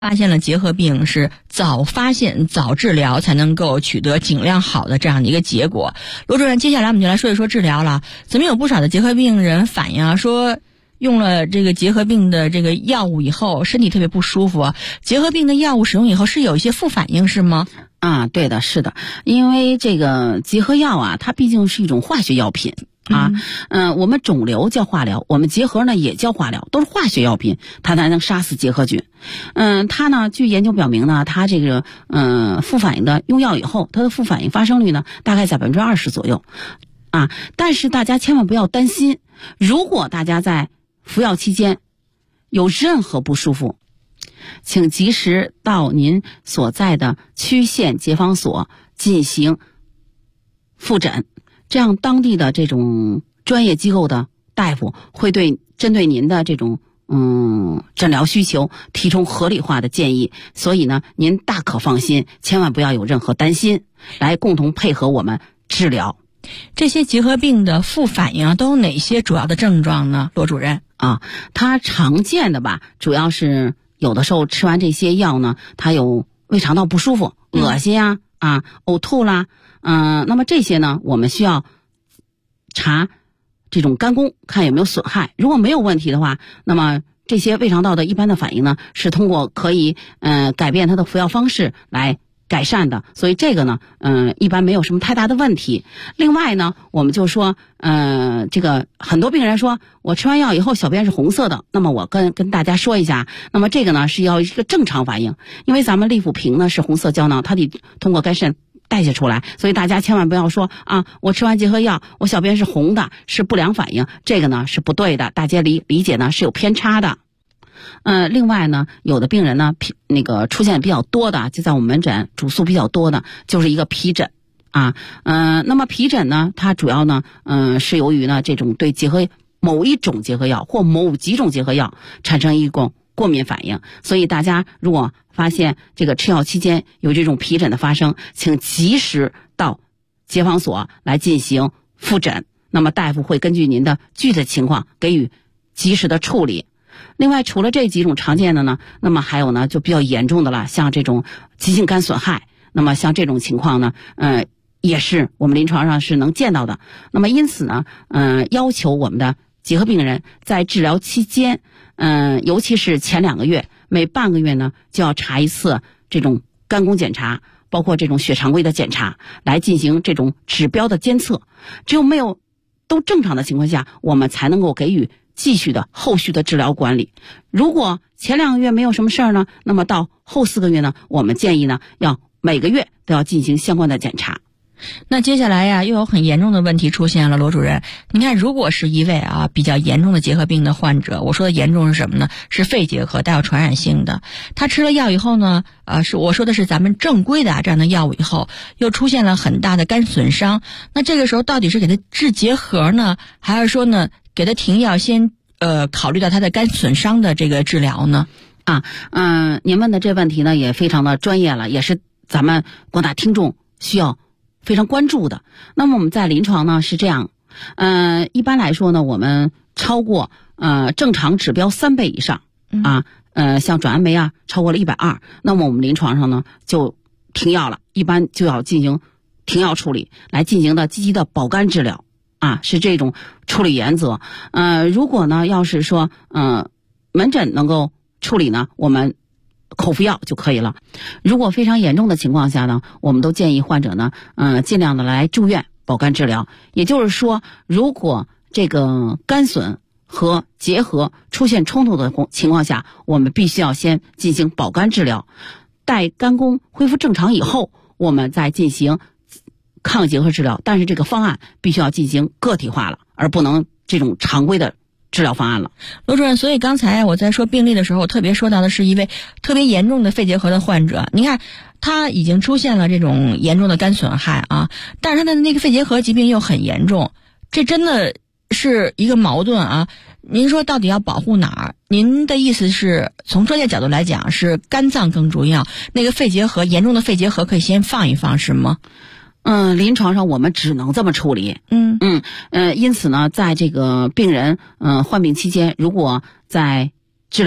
发现了结核病是早发现早治疗才能够取得尽量好的这样的一个结果。罗主任，接下来我们就来说一说治疗了。咱们有不少的结核病人反映说用了这个结核病的这个药物以后身体特别不舒服，结核病的药物使用以后是有一些副反应是吗？ 对的，是的，因为这个结核药啊，它毕竟是一种化学药品我们肿瘤叫化疗，我们结核呢也叫化疗，都是化学药品，它才能杀死结核菌。它呢，据研究表明呢，它这个副反应的用药以后，它的副反应发生率呢大概在20%左右但是大家千万不要担心，如果大家在服药期间有任何不舒服，请及时到您所在的区县结防所进行复诊，这样当地的这种专业机构的大夫会针对您的这种诊疗需求提出合理化的建议，所以呢您大可放心，千万不要有任何担心，来共同配合我们治疗。 这些结核病的副反应都有哪些主要的症状呢？罗主任它常见的吧，主要是有的时候吃完这些药呢，它有胃肠道不舒服、恶心呕吐啦，那么这些呢，我们需要查这种肝功，看有没有损害。如果没有问题的话，那么这些胃肠道的一般的反应呢，是通过可以改变它的服药方式来改善的，所以这个呢一般没有什么太大的问题。另外呢，我们就说这个很多病人说我吃完药以后小便是红色的，那么我跟大家说一下，那么这个呢是要一个正常反应，因为咱们利福平呢是红色胶囊，它得通过肝肾代谢出来，所以大家千万不要说我吃完结核药我小便是红的是不良反应，这个呢是不对的，大家理解呢是有偏差的。另外呢，有的病人呢出现比较多的，就在我们门诊主诉比较多的就是一个皮疹那么皮疹呢，它主要呢是由于呢这种对某一种结核药或某几种结核药产生一种过敏反应，所以大家如果发现这个吃药期间有这种皮疹的发生，请及时到结防所来进行复诊，那么大夫会根据您的具体情况给予及时的处理。另外除了这几种常见的呢，那么还有呢就比较严重的了，像这种急性肝损害，那么像这种情况呢也是我们临床上是能见到的。那么因此呢要求我们的结核病人在治疗期间尤其是前2个月，每半个月呢就要查一次这种肝功检查，包括这种血常规的检查，来进行这种指标的监测。只有没有都正常的情况下，我们才能够给予继续的后续的治疗管理。如果前2个月没有什么事儿呢，那么到后4个月呢，我们建议呢要每个月都要进行相关的检查。 那接下来又有很严重的问题出现了，罗主任，你看如果是一位比较严重的结核病的患者，我说的严重是什么呢？是肺结核，带有传染性的。他吃了药以后呢我说的是咱们正规的这样的药物以后，又出现了很大的肝损伤，那这个时候到底是给他治结核呢，还是说呢给他停药，先考虑到他的肝损伤的这个治疗呢？ 您问的这问题呢也非常的专业了，也是咱们广大听众需要非常关注的。那么我们在临床呢是这样，一般来说呢，我们超过正常指标3倍以上像转氨酶超过了120，那么我们临床上呢就停药了，一般就要进行停药处理，来进行的积极的保肝治疗是这种处理原则。如果呢要是说门诊能够处理呢，我们口服药就可以了。如果非常严重的情况下呢，我们都建议患者呢尽量的来住院保肝治疗。也就是说，如果这个肝损和结核出现冲突的情况下，我们必须要先进行保肝治疗，待肝功恢复正常以后，我们再进行抗结核治疗。但是这个方案必须要进行个体化了，而不能这种常规的治疗方案了。 罗主任，所以刚才我在说病例的时候，我特别说到的是一位特别严重的肺结核的患者。你看他已经出现了这种严重的肝损害但是他的那个肺结核疾病又很严重，这真的是一个矛盾您说到底要保护哪儿？您的意思是从专业角度来讲是肝脏更重要，那个肺结核严重的肺结核可以先放一放是吗？ 临床上我们只能这么处理。因此呢，在这个病人患病期间，如果在治疗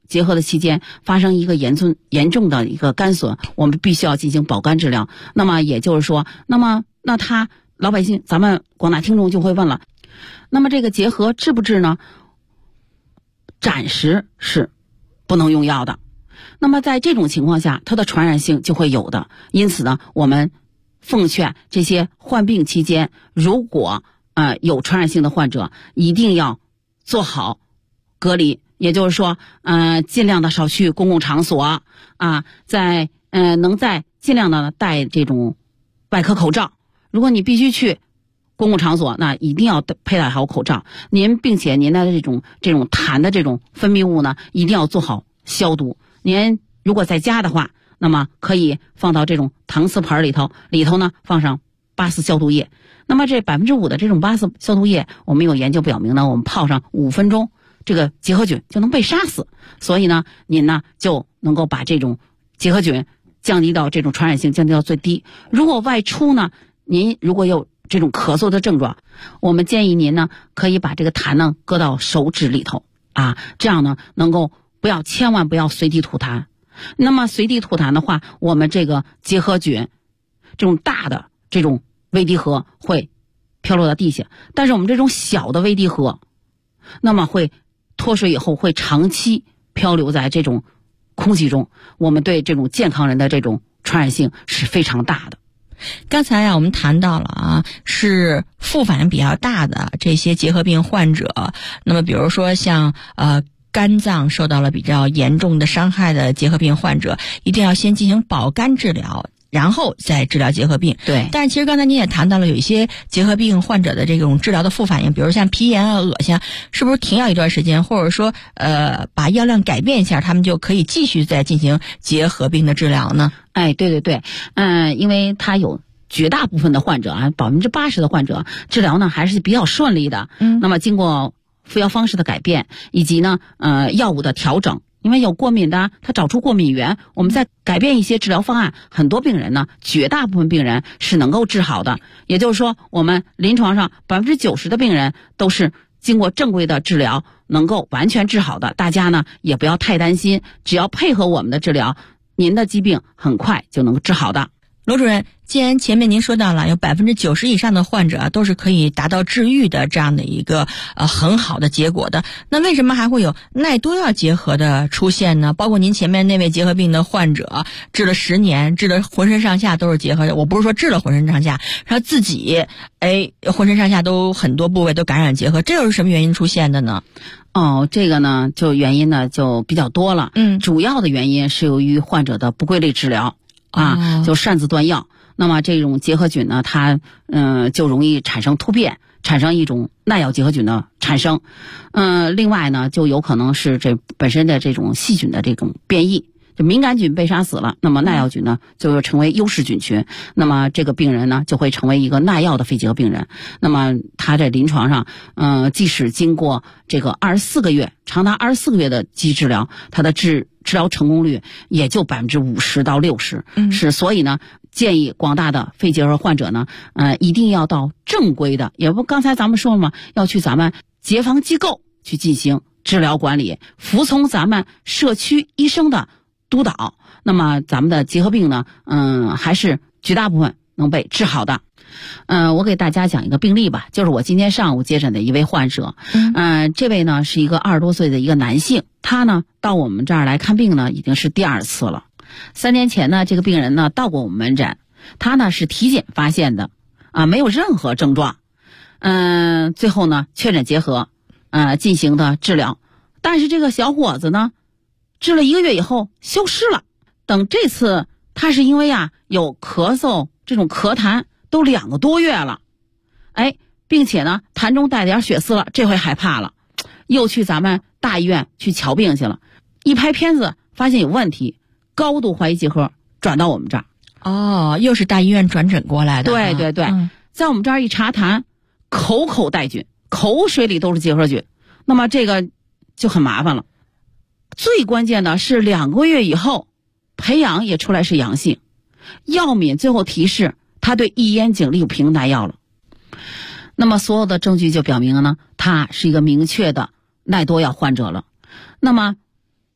结合的期间发生一个严重的一个干损，我们必须要进行保肝治疗。那么也就是说，那他老百姓，咱们广大听众就会问了，那么这个结核治不治呢？暂时是不能用药的。那么在这种情况下，它的传染性就会有的。因此呢，我们奉劝这些患病期间，如果有传染性的患者，一定要做好隔离，也就是说，尽量的少去公共场所啊，能尽量的戴这种外科口罩。如果你必须去公共场所，那一定要佩戴好口罩。并且您的这种痰的这种分泌物呢，一定要做好消毒。您如果在家的话，那么可以放到这种搪瓷盆里头呢放上8四消毒液。那么这5%的这种8四消毒液，我们有研究表明呢，我们泡上5分钟，这个结核菌就能被杀死。所以呢，您呢就能够把这种结核菌降低到这种传染性降低到最低。如果外出呢，您如果有这种咳嗽的症状，我们建议您呢可以把这个痰呢搁到手指里头啊，这样呢能够千万不要随地吐痰。那么随地吐痰的话，我们这个结核菌这种大的这种微滴核会飘落到地下，但是我们这种小的微滴核，那么会脱水以后会长期漂流在这种空气中，我们对这种健康人的这种传染性是非常大的。 刚才我们谈到了是副反应比较大的这些结核病患者，那么比如说像肝脏受到了比较严重的伤害的结核病患者，一定要先进行保肝治疗，然后再治疗结核病。 对。 但是其实刚才您也谈到了有一些结核病患者的这种治疗的副反应，比如像皮炎恶心，是不是停药一段时间，或者说把药量改变一下，他们就可以继续再进行结核病的治疗呢？ 对，因为他有绝大部分的患者80%的患者治疗呢还是比较顺利的。那么经过服药方式的改变，以及呢药物的调整，因为有过敏的，他找出过敏源，我们再改变一些治疗方案，很多病人呢，绝大部分病人是能够治好的。也就是说，我们临床上90%的病人都是经过正规的治疗能够完全治好的。大家呢也不要太担心，只要配合我们的治疗，您的疾病很快就能够治好的。 罗主任，既然前面您说到了有90%以上的患者都是可以达到治愈的这样的一个很好的结果的，那为什么还会有耐多药结核的出现呢？包括您前面那位结核病的患者治了10年，治了浑身上下都是结核的，我不是说治了浑身上下，他自己浑身上下都很多部位都感染结核，这又是什么原因出现的呢？ 这个呢就原因呢就比较多了。主要的原因是由于患者的不规律治疗就擅自断药。那么这种结核菌呢，它就容易产生突变，产生一种耐药结核菌的产生。另外呢，就有可能是这本身的这种细菌的这种变异，就敏感菌被杀死了，那么耐药菌呢就成为优势菌群，那么这个病人呢就会成为一个耐药的非结核病人。那么他在临床上即使经过这个24个月长达24个月的积极治疗，他的治疗成功率也就50%到60%。所以呢，建议广大的肺结核患者呢一定要到正规的，也不刚才咱们说了嘛，要去咱们结防机构去进行治疗管理，服从咱们社区医生的督导，那么咱们的结核病呢还是绝大部分能被治好的。我给大家讲一个病例吧，就是我今天上午接诊的一位患者。这位呢是一个20多岁的一个男性，他呢到我们这儿来看病呢已经是第2次了。3年前呢这个病人呢到过我们门诊，他呢是体检发现的没有任何症状。最后呢确诊结核进行的治疗，但是这个小伙子呢治了1个月以后消失了。等这次他是因为有咳嗽，这种咳痰都2个多月了，并且呢痰中带点血丝了，这回害怕了，又去咱们大医院去瞧病去了，一拍片子发现有问题，高度怀疑结核，转到我们这儿。 又是大医院转诊过来的。 对，在我们这儿一查痰，口口带菌，口水里都是结核菌，那么这个就很麻烦了。最关键的是2个月以后培养也出来是阳性，药敏最后提示他对异烟肼氯平耐药了。那么所有的证据就表明了呢，他是一个明确的耐多药患者了。那么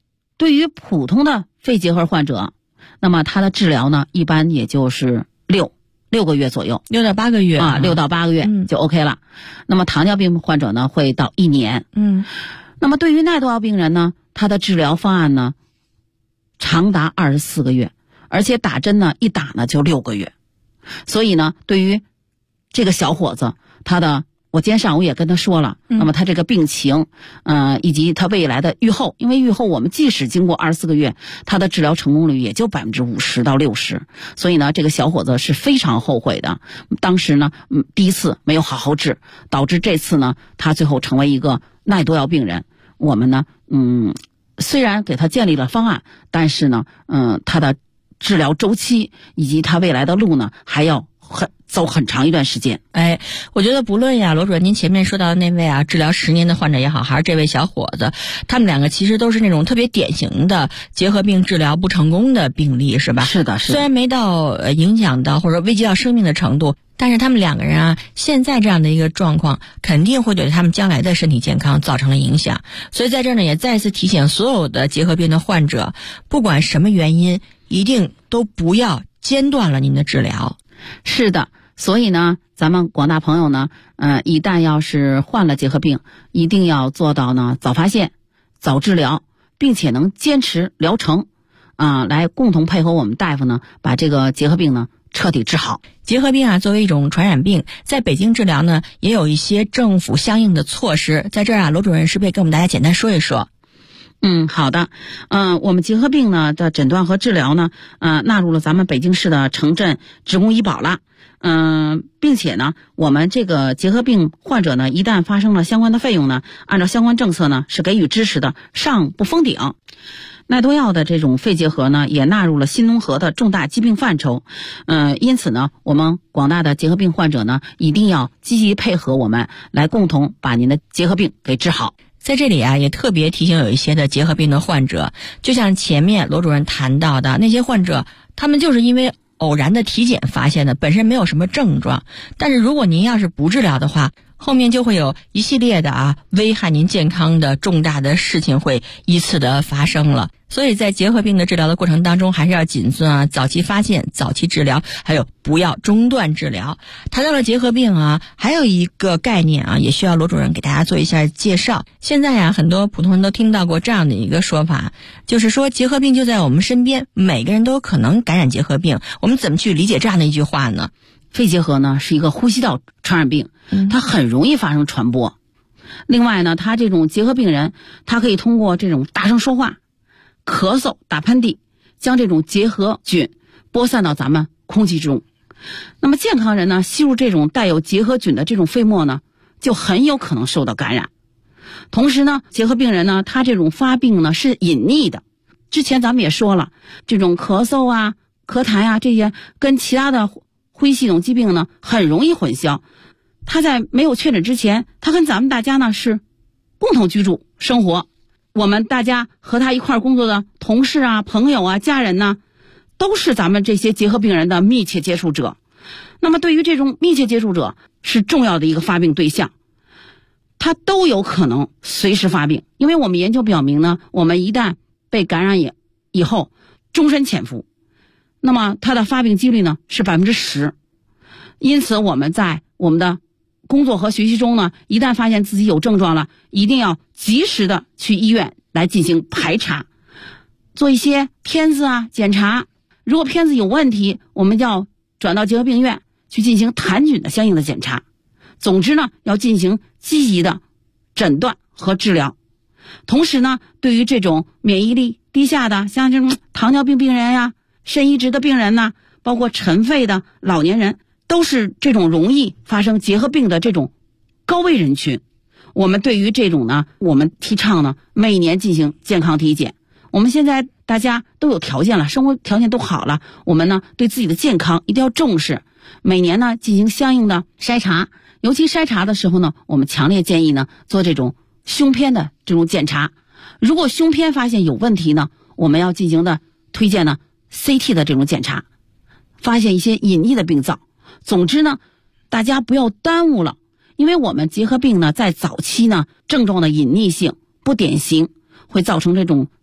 对于普通的肺结核患者，那么他的治疗呢，一般也就是6个月左右 ，6到8个月啊，6到8个月就 OK 了。那么糖尿病患者呢，会到1年。那么对于耐毒药病人呢，他的治疗方案呢，长达24个月，而且打针呢，一打呢就6个月。所以呢，对于这个小伙子，我今天上午也跟他说了，那么他这个病情，以及他未来的预后，因为预后我们即使经过24个月，他的治疗成功率也就50%到60%，所以呢，这个小伙子是非常后悔的。当时呢，第一次没有好好治，导致这次呢，他最后成为一个耐毒药病人。我们呢，虽然给他建立了方案，但是呢，他的治疗周期以及他未来的路呢，还要走很长一段时间。 我觉得不论呀，罗主任您前面说到的那位啊，治疗10年的患者也好，还是这位小伙子，他们两个其实都是那种特别典型的结核病治疗不成功的病例，是吧？ 是的。 虽然没到影响到或者危及到生命的程度，但是他们两个人啊，现在这样的一个状况，肯定会对他们将来的身体健康造成了影响。所以在这儿呢，也再次提醒所有的结核病的患者，不管什么原因，一定都不要间断了您的治疗。 是的。所以呢，咱们广大朋友呢，一旦要是患了结核病，一定要做到呢早发现、早治疗，并且能坚持疗程，来共同配合我们大夫呢，把这个结核病呢彻底治好。 结核病啊，作为一种传染病，在北京治疗呢，也有一些政府相应的措施。在这儿啊，罗主任是不是也跟我们大家简单说一说？ 好的。我们结核病呢的诊断和治疗呢，纳入了咱们北京市的城镇职工医保了。并且呢，我们这个结核病患者呢，一旦发生了相关的费用呢，按照相关政策呢是给予支持的，上不封顶。耐毒药的这种肺结核呢，也纳入了新综合的重大疾病范畴。因此呢，我们广大的结核病患者呢，一定要积极配合我们，来共同把您的结核病给治好。 在这里啊，也特别提醒有一些的结核病的患者，就像前面罗主任谈到的那些患者，他们就是因为偶然的体检发现的，本身没有什么症状，但是如果您要是不治疗的话，后面就会有一系列的危害您健康的重大的事情会依次的发生了。所以在结核病的治疗的过程当中，还是要谨遵早期发现、早期治疗，还有不要中断治疗。谈到了结核病还有一个概念也需要罗主任给大家做一下介绍。现在很多普通人都听到过这样的一个说法，就是说结核病就在我们身边，每个人都有可能感染结核病。我们怎么去理解这样的一句话呢？ 肺结核呢是一个呼吸道传染病，它很容易发生传播。另外呢，他这种结核病人，他可以通过这种大声说话、咳嗽、打喷嚏，将这种结核菌播散到咱们空气之中。那么健康人呢，吸入这种带有结核菌的这种飞沫呢，就很有可能受到感染。同时呢，结核病人呢，他这种发病呢是隐匿的。之前咱们也说了，这种咳嗽咳痰这些跟其他的呼吸系统疾病呢很容易混淆。他在没有确诊之前，他跟咱们大家呢是共同居住生活，我们大家和他一块工作的同事朋友家人呢，都是咱们这些结核病人的密切接触者。那么对于这种密切接触者是重要的一个发病对象，他都有可能随时发病。因为我们研究表明呢，我们一旦被感染以后终身潜伏，那么他的发病几率呢是10%。因此我们在我们的工作和学习中呢，一旦发现自己有症状了，一定要及时的去医院来进行排查，做一些片子检查。如果片子有问题，我们要转到结核病院去进行痰菌的相应的检查。总之呢，要进行积极的诊断和治疗。同时呢，对于这种免疫力低下的，像这种糖尿病病人肾移植的病人包括尘肺的老年人，都是这种容易发生结核病的这种高危人群。我们对于这种呢，我们提倡呢，每年进行健康体检。我们现在大家都有条件了，生活条件都好了，我们呢对自己的健康一定要重视，每年呢进行相应的筛查。尤其筛查的时候呢，我们强烈建议呢做这种胸片的这种检查。如果胸片发现有问题呢，我们要进行的推荐呢 CT 的这种检查，发现一些隐匿的病灶。总之呢，大家不要耽误了，因为我们结核病呢在早期呢症状的隐匿性不典型，会造成这种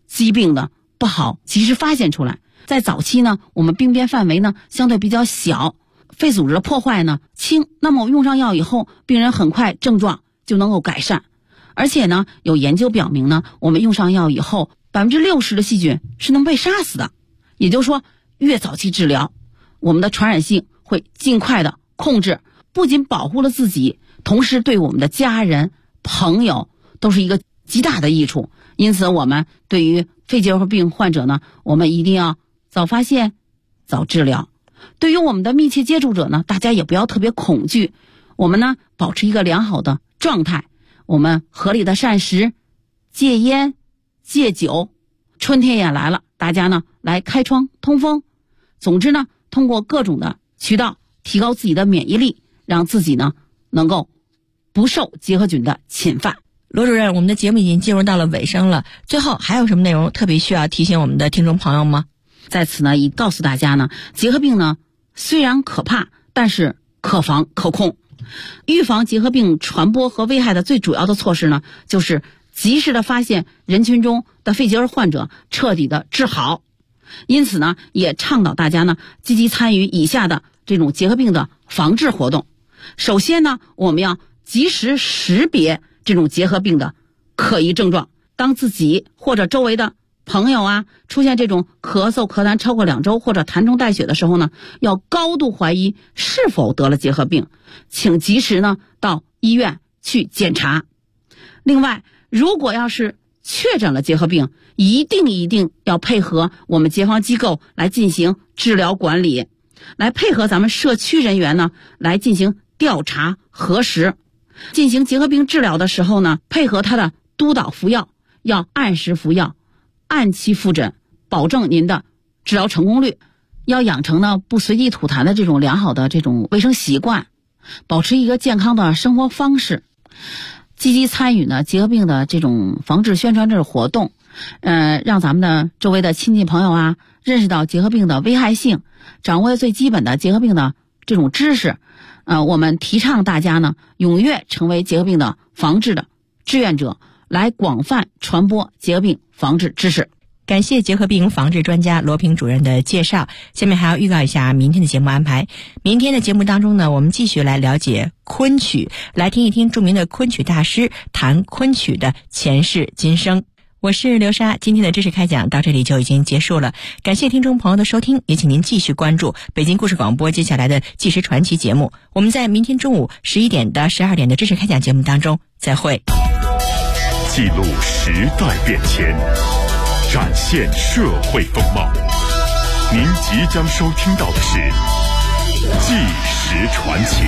疾病呢不好及时发现出来。在早期呢，我们病变范围呢相对比较小，肺组织的破坏呢轻，那么我用上药以后，病人很快症状就能够改善。而且呢，有研究表明呢，我们用上药以后，60%的细菌是能被杀死的。也就是说，越早期治疗，我们的传染性会尽快的控制，不仅保护了自己，同时对我们的家人、朋友都是一个极大的益处。因此，我们对于肺结核病患者呢，我们一定要早发现、早治疗。对于我们的密切接触者呢，大家也不要特别恐惧，我们呢保持一个良好的状态，我们合理的膳食，戒烟、戒酒。春天也来了，大家呢来开窗通风。总之呢，通过各种的渠道提高自己的免疫力，让自己呢能够不受结核菌的侵犯。 罗主任，我们的节目已经进入到了尾声了，最后还有什么内容特别需要提醒我们的听众朋友吗？ 在此呢，也告诉大家呢，结核病呢虽然可怕，但是可防可控。预防结核病传播和危害的最主要的措施呢，就是及时的发现人群中的肺结核患者，彻底的治好。因此呢，也倡导大家呢积极参与以下的这种结核病的防治活动。首先呢，我们要及时识别这种结核病的可疑症状。当自己或者周围的朋友啊出现这种咳嗽咳痰超过2周或者痰中带血的时候呢，要高度怀疑是否得了结核病，请及时呢到医院去检查。另外，如果要是确诊了结核病，一定要配合我们结防机构来进行治疗管理，来配合咱们社区人员呢来进行调查核实。进行结核病治疗的时候呢，配合他的督导服药，要按时服药，按期复诊，保证您的治疗成功率。要养成呢不随地吐痰的这种良好的这种卫生习惯，保持一个健康的生活方式，积极参与呢结核病的这种防治宣传这种活动，让咱们的周围的亲戚朋友啊认识到结核病的危害性，掌握最基本的结核病的这种知识。我们提倡大家呢踊跃成为结核病的防治的志愿者，来广泛传播结核病防治知识。 感谢结核病防治专家罗平主任的介绍。下面还要预告一下明天的节目安排。明天的节目当中呢，我们继续来了解昆曲，来听一听著名的昆曲大师弹昆曲的前世今生。我是刘莎，今天的知识开讲到这里就已经结束了，感谢听众朋友的收听，也请您继续关注北京故事广播接下来的纪实传奇节目。我们在明天中午11点到12点的知识开讲节目当中再会。 记录时代变迁，展现社会风貌。您即将收听到的是纪实传奇。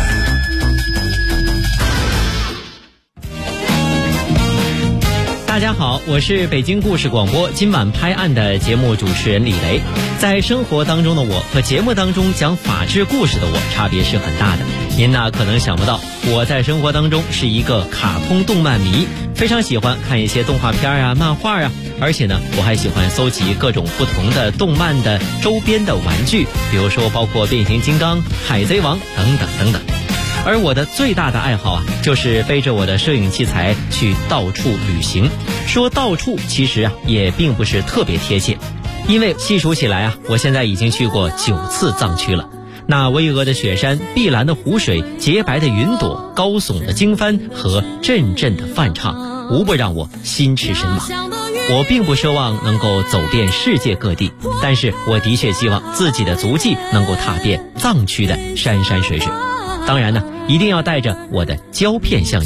大家好，我是北京故事广播今晚拍案的节目主持人李雷。在生活当中的我和节目当中讲法治故事的我差别是很大的。您呢可能想不到，我在生活当中是一个卡通动漫迷，非常喜欢看一些动画片啊、漫画啊，而且呢我还喜欢搜集各种不同的动漫的周边的玩具，比如说包括变形金刚、海贼王等等等等。而我的最大的爱好啊，就是背着我的摄影器材去到处旅行。说到处其实啊也并不是特别贴切，因为细数起来啊，我现在已经去过9次藏区了。那巍峨的雪山、碧蓝的湖水、洁白的云朵、高耸的经幡和阵阵的梵唱，无不让我心驰神往。我并不奢望能够走遍世界各地，但是我的确希望自己的足迹能够踏遍藏区的山山水水。当然呢，一定要带着我的胶片相机。